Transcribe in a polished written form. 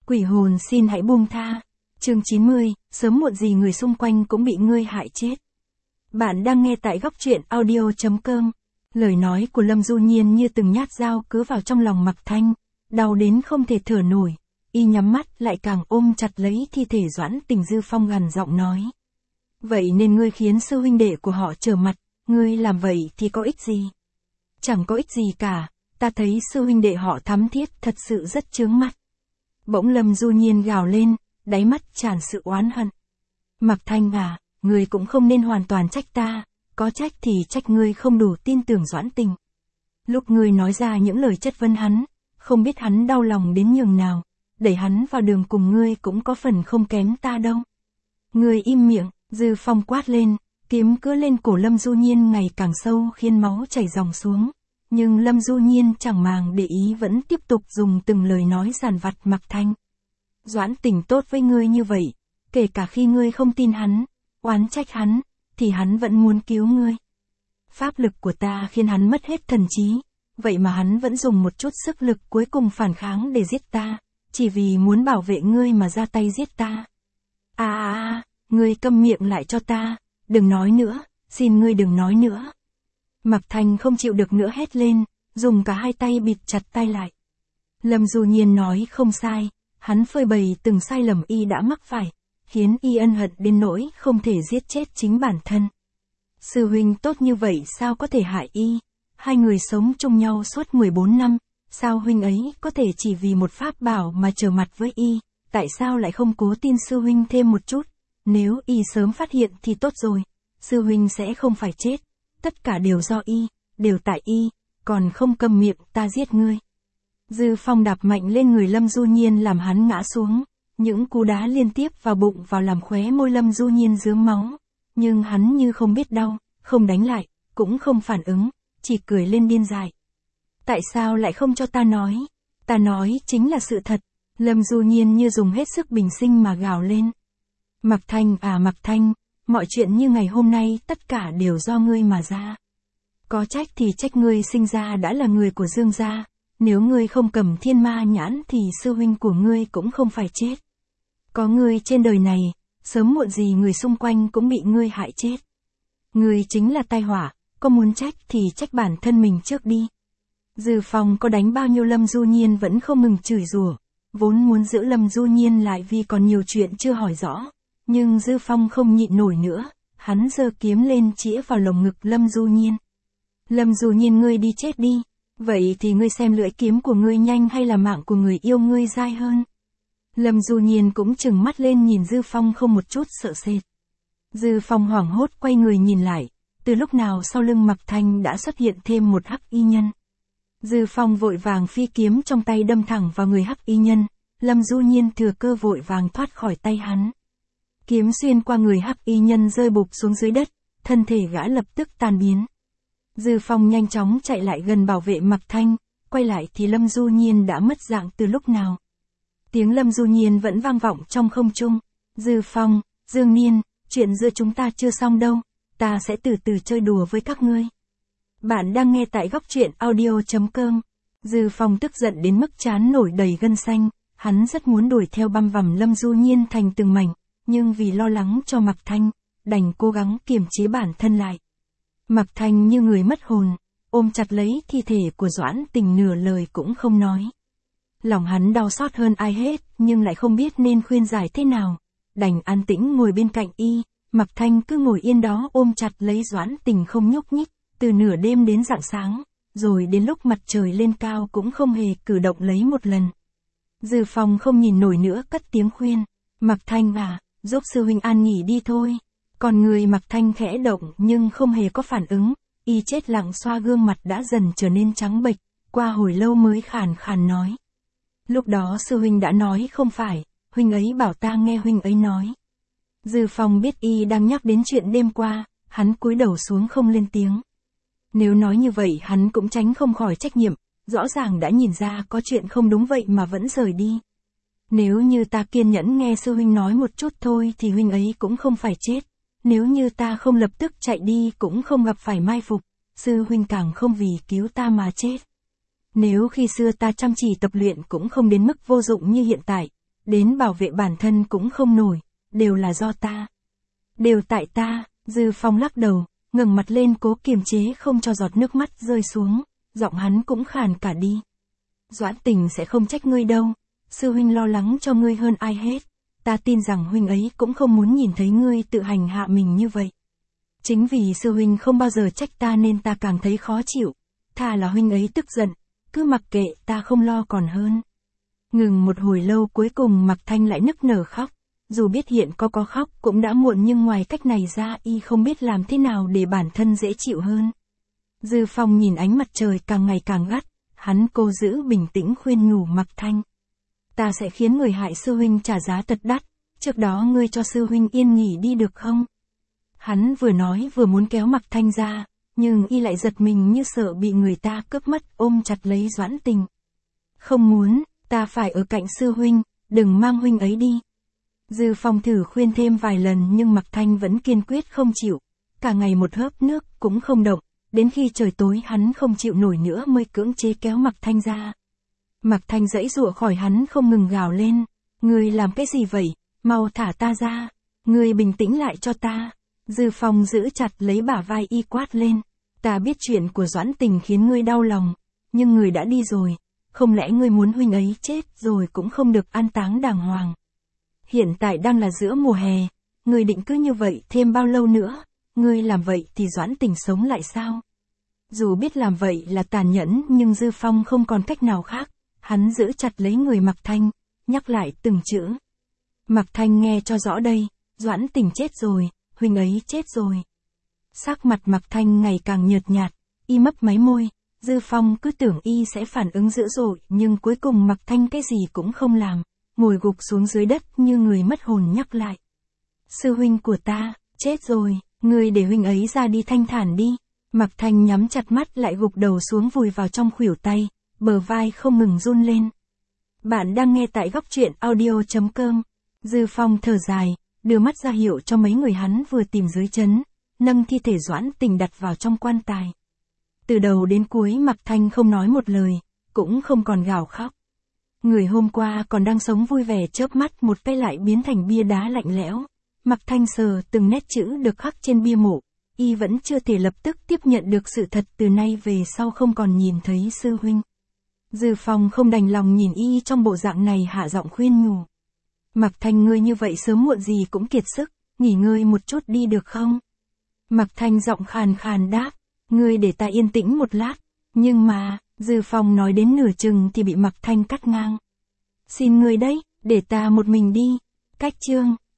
Quỷ hồn xin hãy buông tha. Chương 90, sớm muộn gì người xung quanh cũng bị ngươi hại chết. Bạn đang nghe tại góc truyện audio.com. Lời nói của Lâm Du Nhiên như từng nhát dao cứ vào trong lòng Mạc Thanh, đau đến không thể thở nổi. Y nhắm mắt lại càng ôm chặt lấy thi thể Doãn Tình. Dư Phong gằn giọng nói. Vậy nên ngươi khiến sư huynh đệ của họ trở mặt, ngươi làm vậy thì có ích gì? Chẳng có ích gì cả, ta thấy sư huynh đệ họ thắm thiết thật sự rất chướng mắt. Bỗng Lâm Du Nhiên gào lên, đáy mắt tràn sự oán hận. Mạc Thanh à, ngươi cũng không nên hoàn toàn trách ta, có trách thì trách ngươi không đủ tin tưởng Doãn Tình. Lúc ngươi nói ra những lời chất vấn hắn, không biết hắn đau lòng đến nhường nào, đẩy hắn vào đường cùng ngươi cũng có phần không kém ta đâu. Ngươi im miệng, Dư Phong quát lên, kiếm cứa lên cổ Lâm Du Nhiên ngày càng sâu khiến máu chảy ròng xuống. Nhưng Lâm Du Nhiên chẳng màng để ý vẫn tiếp tục dùng từng lời nói giàn vặt Mạc Thanh. Doãn Tình tốt với ngươi như vậy, kể cả khi ngươi không tin hắn, oán trách hắn, thì hắn vẫn muốn cứu ngươi. Pháp lực của ta khiến hắn mất hết thần trí, vậy mà hắn vẫn dùng một chút sức lực cuối cùng phản kháng để giết ta, chỉ vì muốn bảo vệ ngươi mà ra tay giết ta. Ngươi câm miệng lại cho ta, đừng nói nữa, xin ngươi đừng nói nữa. Mạc Thanh không chịu được nữa hét lên, dùng cả hai tay bịt chặt tay lại. Lâm Du Nhiên nói không sai, hắn phơi bày từng sai lầm y đã mắc phải, khiến y ân hận đến nỗi không thể giết chết chính bản thân. Sư huynh tốt như vậy sao có thể hại y? Hai người sống chung nhau suốt 14 năm, sao huynh ấy có thể chỉ vì một pháp bảo mà trở mặt với y? Tại sao lại không cố tin sư huynh thêm một chút? Nếu y sớm phát hiện thì tốt rồi, sư huynh sẽ không phải chết. Tất cả đều do y, đều tại y, còn không câm miệng ta giết ngươi. Dư Phong đạp mạnh lên người Lâm Du Nhiên làm hắn ngã xuống, những cú đá liên tiếp vào bụng vào làm khóe môi Lâm Du Nhiên rướm máu, nhưng hắn như không biết đau, không đánh lại, cũng không phản ứng, chỉ cười lên điên dại. Tại sao lại không cho ta nói? Ta nói chính là sự thật. Lâm Du Nhiên như dùng hết sức bình sinh mà gào lên. Mạc Thanh à Mạc Thanh, mọi chuyện như ngày hôm nay tất cả đều do ngươi mà ra. Có trách thì trách ngươi sinh ra đã là người của Dương gia, nếu ngươi không cầm thiên ma nhãn thì sư huynh của ngươi cũng không phải chết. Có ngươi trên đời này, sớm muộn gì người xung quanh cũng bị ngươi hại chết. Ngươi chính là tai họa, có muốn trách thì trách bản thân mình trước đi. Dư Phong có đánh bao nhiêu Lâm Du Nhiên vẫn không ngừng chửi rủa, vốn muốn giữ Lâm Du Nhiên lại vì còn nhiều chuyện chưa hỏi rõ. Nhưng Dư Phong không nhịn nổi nữa, hắn giơ kiếm lên chĩa vào lồng ngực Lâm Du Nhiên. Lâm Du Nhiên ngươi đi chết đi, vậy thì ngươi xem lưỡi kiếm của ngươi nhanh hay là mạng của người yêu ngươi dai hơn. Lâm Du Nhiên cũng trừng mắt lên nhìn Dư Phong không một chút sợ sệt. Dư Phong hoảng hốt quay người nhìn lại, từ lúc nào sau lưng Mạc Thanh đã xuất hiện thêm một hắc y nhân. Dư Phong vội vàng phi kiếm trong tay đâm thẳng vào người hắc y nhân, Lâm Du Nhiên thừa cơ vội vàng thoát khỏi tay hắn. Kiếm xuyên qua người hắc y nhân rơi bụp xuống dưới đất, thân thể gã lập tức tan biến. Dư Phong nhanh chóng chạy lại gần bảo vệ Mạc Thanh, quay lại thì Lâm Du Nhiên đã mất dạng từ lúc nào. Tiếng Lâm Du Nhiên vẫn vang vọng trong không trung. Dư Phong, Dương Niên, chuyện giữa chúng ta chưa xong đâu, ta sẽ từ từ chơi đùa với các ngươi. Bạn đang nghe tại góc truyện audio.com. Dư Phong tức giận đến mức trán nổi đầy gân xanh, hắn rất muốn đuổi theo băm vằm Lâm Du Nhiên thành từng mảnh. Nhưng vì lo lắng cho Mạc Thanh, đành cố gắng kiềm chế bản thân lại. Mạc Thanh như người mất hồn, ôm chặt lấy thi thể của Doãn Tình nửa lời cũng không nói. Lòng hắn đau xót hơn ai hết, nhưng lại không biết nên khuyên giải thế nào. Đành an tĩnh ngồi bên cạnh y, Mạc Thanh cứ ngồi yên đó ôm chặt lấy Doãn Tình không nhúc nhích, từ nửa đêm đến rạng sáng, rồi đến lúc mặt trời lên cao cũng không hề cử động lấy một lần. Dư Phong không nhìn nổi nữa cất tiếng khuyên, Mạc Thanh à, giúp sư huynh an nghỉ đi thôi. Còn người Mạc Thanh khẽ động nhưng không hề có phản ứng, y chết lặng xoa gương mặt đã dần trở nên trắng bệch, qua hồi lâu mới khàn khàn nói. Lúc đó sư huynh đã nói không phải, huynh ấy bảo ta nghe huynh ấy nói. Dư Phong biết y đang nhắc đến chuyện đêm qua, hắn cúi đầu xuống không lên tiếng. Nếu nói như vậy hắn cũng tránh không khỏi trách nhiệm, rõ ràng đã nhìn ra có chuyện không đúng vậy mà vẫn rời đi. Nếu như ta kiên nhẫn nghe sư huynh nói một chút thôi thì huynh ấy cũng không phải chết. Nếu như ta không lập tức chạy đi cũng không gặp phải mai phục, sư huynh càng không vì cứu ta mà chết. Nếu khi xưa ta chăm chỉ tập luyện cũng không đến mức vô dụng như hiện tại, đến bảo vệ bản thân cũng không nổi, đều là do ta. Đều tại ta, Dư Phong lắc đầu, ngẩng mặt lên cố kiềm chế không cho giọt nước mắt rơi xuống, giọng hắn cũng khàn cả đi. Doãn Tình sẽ không trách ngươi đâu, sư huynh lo lắng cho ngươi hơn ai hết, ta tin rằng huynh ấy cũng không muốn nhìn thấy ngươi tự hành hạ mình như vậy. Chính vì sư huynh không bao giờ trách ta nên ta càng thấy khó chịu, thà là huynh ấy tức giận, cứ mặc kệ ta không lo còn hơn. Ngừng một hồi lâu cuối cùng Mạc Thanh lại nức nở khóc, dù biết hiện có khóc cũng đã muộn nhưng ngoài cách này ra y không biết làm thế nào để bản thân dễ chịu hơn. Dư Phong nhìn ánh mặt trời càng ngày càng gắt, hắn cố giữ bình tĩnh khuyên nhủ Mạc Thanh. Ta sẽ khiến người hại sư huynh trả giá thật đắt, trước đó ngươi cho sư huynh yên nghỉ đi được không? Hắn vừa nói vừa muốn kéo Mạc Thanh ra, nhưng y lại giật mình như sợ bị người ta cướp mất, ôm chặt lấy Doãn Tình. Không muốn, ta phải ở cạnh sư huynh, đừng mang huynh ấy đi. Dư Phong thử khuyên thêm vài lần nhưng Mạc Thanh vẫn kiên quyết không chịu, cả ngày một hớp nước cũng không động, đến khi trời tối hắn không chịu nổi nữa mới cưỡng chế kéo Mạc Thanh ra. Mạc Thanh giãy giụa khỏi hắn không ngừng gào lên, ngươi làm cái gì vậy, mau thả ta ra, ngươi bình tĩnh lại cho ta. Dư Phong giữ chặt lấy bả vai y quát lên, ta biết chuyện của Doãn Tình khiến ngươi đau lòng, nhưng người đã đi rồi, không lẽ ngươi muốn huynh ấy chết rồi cũng không được an táng đàng hoàng. Hiện tại đang là giữa mùa hè, ngươi định cứ như vậy thêm bao lâu nữa, ngươi làm vậy thì Doãn Tình sống lại sao? Dù biết làm vậy là tàn nhẫn nhưng Dư Phong không còn cách nào khác, hắn giữ chặt lấy người Mạc Thanh, nhắc lại từng chữ. Mạc Thanh nghe cho rõ đây, Doãn Tình chết rồi, huynh ấy chết rồi. Sắc mặt Mạc Thanh ngày càng nhợt nhạt, y mấp máy môi, Dư Phong cứ tưởng y sẽ phản ứng dữ dội nhưng cuối cùng Mạc Thanh cái gì cũng không làm, ngồi gục xuống dưới đất như người mất hồn nhắc lại. Sư huynh của ta, chết rồi, ngươi để huynh ấy ra đi thanh thản đi. Mạc Thanh nhắm chặt mắt lại gục đầu xuống vùi vào trong khuỷu tay, bờ vai không ngừng run lên. Bạn đang nghe tại góc truyện audio.com. Dư Phong thở dài, đưa mắt ra hiệu cho mấy người hắn vừa tìm dưới trấn, nâng thi thể Doãn Tình đặt vào trong quan tài. Từ đầu đến cuối Mạc Thanh không nói một lời, cũng không còn gào khóc. Người hôm qua còn đang sống vui vẻ chớp mắt một cái lại biến thành bia đá lạnh lẽo. Mạc Thanh sờ từng nét chữ được khắc trên bia mộ, y vẫn chưa thể lập tức tiếp nhận được sự thật từ nay về sau không còn nhìn thấy sư huynh. Dư Phong không đành lòng nhìn y trong bộ dạng này hạ giọng khuyên nhủ. Mạc Thanh ngươi như vậy sớm muộn gì cũng kiệt sức, nghỉ ngơi một chút đi được không? Mạc Thanh giọng khàn khàn đáp, ngươi để ta yên tĩnh một lát, nhưng mà, Dư Phong nói đến nửa chừng thì bị Mạc Thanh cắt ngang. Xin ngươi đấy, để ta một mình đi, cách chương.